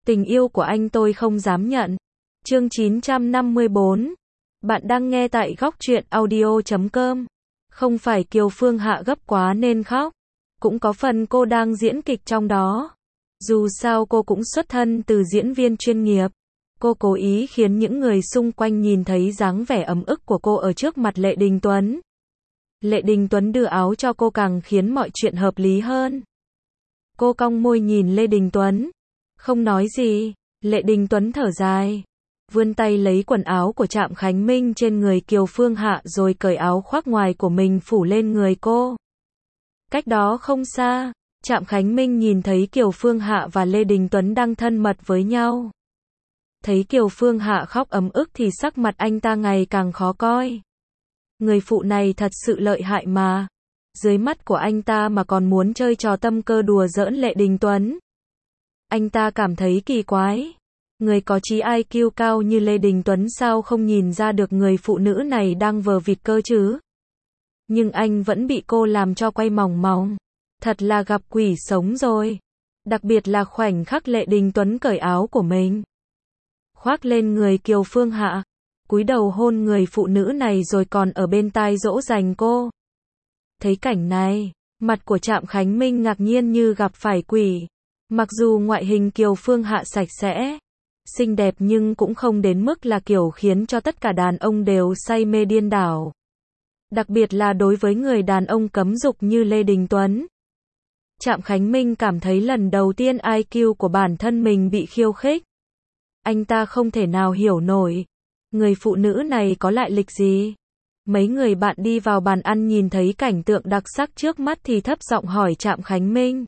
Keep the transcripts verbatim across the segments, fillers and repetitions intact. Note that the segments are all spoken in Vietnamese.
Tình yêu của anh tôi không dám nhận. Chương chín trăm năm mươi bốn. Bạn đang nghe tại góc truyện audio chấm com. Không phải Kiều Phương Hạ gấp quá nên khóc. Cũng có phần cô đang diễn kịch trong đó. Dù sao cô cũng xuất thân từ diễn viên chuyên nghiệp. Cô cố ý khiến những người xung quanh nhìn thấy dáng vẻ ấm ức của cô ở trước mặt Lệ Đình Tuấn. Lệ Đình Tuấn đưa áo cho cô càng khiến mọi chuyện hợp lý hơn. Cô cong môi nhìn Lê Đình Tuấn. Không nói gì. Lệ Đình Tuấn thở dài. Vươn tay lấy quần áo của Trạm Khánh Minh trên người Kiều Phương Hạ rồi cởi áo khoác ngoài của mình phủ lên người cô. Cách đó không xa, Trạm Khánh Minh nhìn thấy Kiều Phương Hạ và Lê Đình Tuấn đang thân mật với nhau. Thấy Kiều Phương Hạ khóc ấm ức thì sắc mặt anh ta ngày càng khó coi. Người phụ này thật sự lợi hại mà. Dưới mắt của anh ta mà còn muốn chơi trò tâm cơ đùa giỡn Lệ Đình Tuấn. Anh ta cảm thấy kỳ quái. Người có trí i kiu cao như Lê Đình Tuấn sao không nhìn ra được người phụ nữ này đang vờ vịt cơ chứ? Nhưng anh vẫn bị cô làm cho quay mòng mòng. Thật là gặp quỷ sống rồi. Đặc biệt là khoảnh khắc Lệ Đình Tuấn cởi áo của mình, khoác lên người Kiều Phương Hạ, cúi đầu hôn người phụ nữ này rồi còn ở bên tai dỗ dành cô. Thấy cảnh này, mặt của Trạm Khánh Minh ngạc nhiên như gặp phải quỷ. Mặc dù ngoại hình Kiều Phương Hạ sạch sẽ, xinh đẹp nhưng cũng không đến mức là kiểu khiến cho tất cả đàn ông đều say mê điên đảo. Đặc biệt là đối với người đàn ông cấm dục như Lê Đình Tuấn. Trạm Khánh Minh cảm thấy lần đầu tiên i kiu của bản thân mình bị khiêu khích. Anh ta không thể nào hiểu nổi. Người phụ nữ này có lại lịch gì? Mấy người bạn đi vào bàn ăn nhìn thấy cảnh tượng đặc sắc trước mắt thì thấp giọng hỏi Trạm Khánh Minh.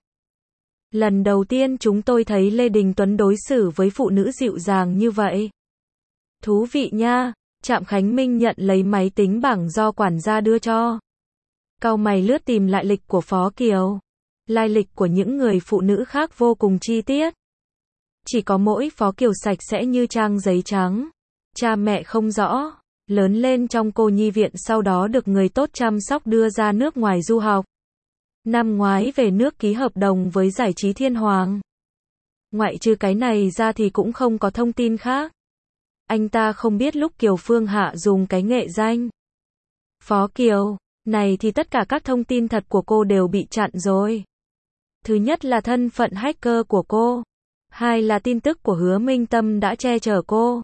Lần đầu tiên chúng tôi thấy Lê Đình Tuấn đối xử với phụ nữ dịu dàng như vậy. Thú vị nha. Trạm Khánh Minh nhận lấy máy tính bảng do quản gia đưa cho. Cau mày lướt tìm lại lịch của Phó Kiều. Lai lịch của những người phụ nữ khác vô cùng chi tiết. Chỉ có mỗi Phó Kiều sạch sẽ như trang giấy trắng. Cha mẹ không rõ. Lớn lên trong cô nhi viện sau đó được người tốt chăm sóc đưa ra nước ngoài du học. Năm ngoái về nước ký hợp đồng với giải trí Thiên Hoàng. Ngoại trừ cái này ra thì cũng không có thông tin khác. Anh ta không biết lúc Kiều Phương Hạ dùng cái nghệ danh Phó Kiều này thì tất cả các thông tin thật của cô đều bị chặn rồi. Thứ nhất là thân phận hacker của cô. Hai là tin tức của Hứa Minh Tâm đã che chở cô.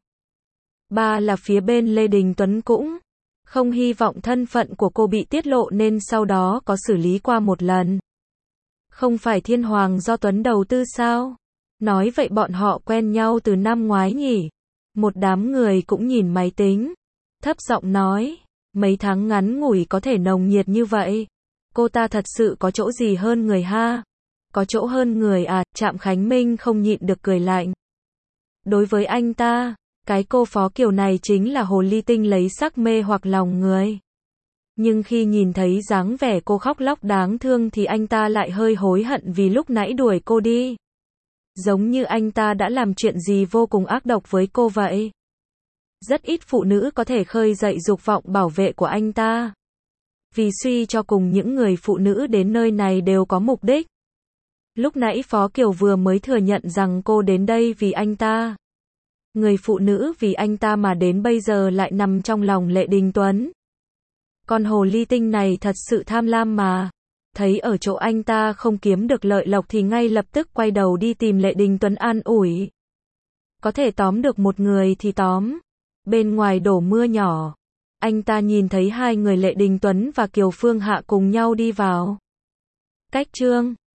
Ba là phía bên Lê Đình Tuấn cũng không hy vọng thân phận của cô bị tiết lộ nên sau đó có xử lý qua một lần. Không phải Thiên Hoàng do Tuấn đầu tư sao? Nói vậy bọn họ quen nhau từ năm ngoái nhỉ? Một đám người cũng nhìn máy tính. Thấp giọng nói, mấy tháng ngắn ngủi có thể nồng nhiệt như vậy. Cô ta thật sự có chỗ gì hơn người ha? Có chỗ hơn người à? Trạm Khánh Minh không nhịn được cười lạnh. Đối với anh ta, cái cô Phó Kiều này chính là hồ ly tinh lấy sắc mê hoặc lòng người. Nhưng khi nhìn thấy dáng vẻ cô khóc lóc đáng thương thì anh ta lại hơi hối hận vì lúc nãy đuổi cô đi. Giống như anh ta đã làm chuyện gì vô cùng ác độc với cô vậy. Rất ít phụ nữ có thể khơi dậy dục vọng bảo vệ của anh ta. Vì suy cho cùng những người phụ nữ đến nơi này đều có mục đích. Lúc nãy Phó Kiều vừa mới thừa nhận rằng cô đến đây vì anh ta. Người phụ nữ vì anh ta mà đến bây giờ lại nằm trong lòng Lệ Đình Tuấn. Con hồ ly tinh này thật sự tham lam mà. Thấy ở chỗ anh ta không kiếm được lợi lộc thì ngay lập tức quay đầu đi tìm Lệ Đình Tuấn an ủi. Có thể tóm được một người thì tóm. Bên ngoài đổ mưa nhỏ. Anh ta nhìn thấy hai người Lệ Đình Tuấn và Kiều Phương Hạ cùng nhau đi vào. Cách chương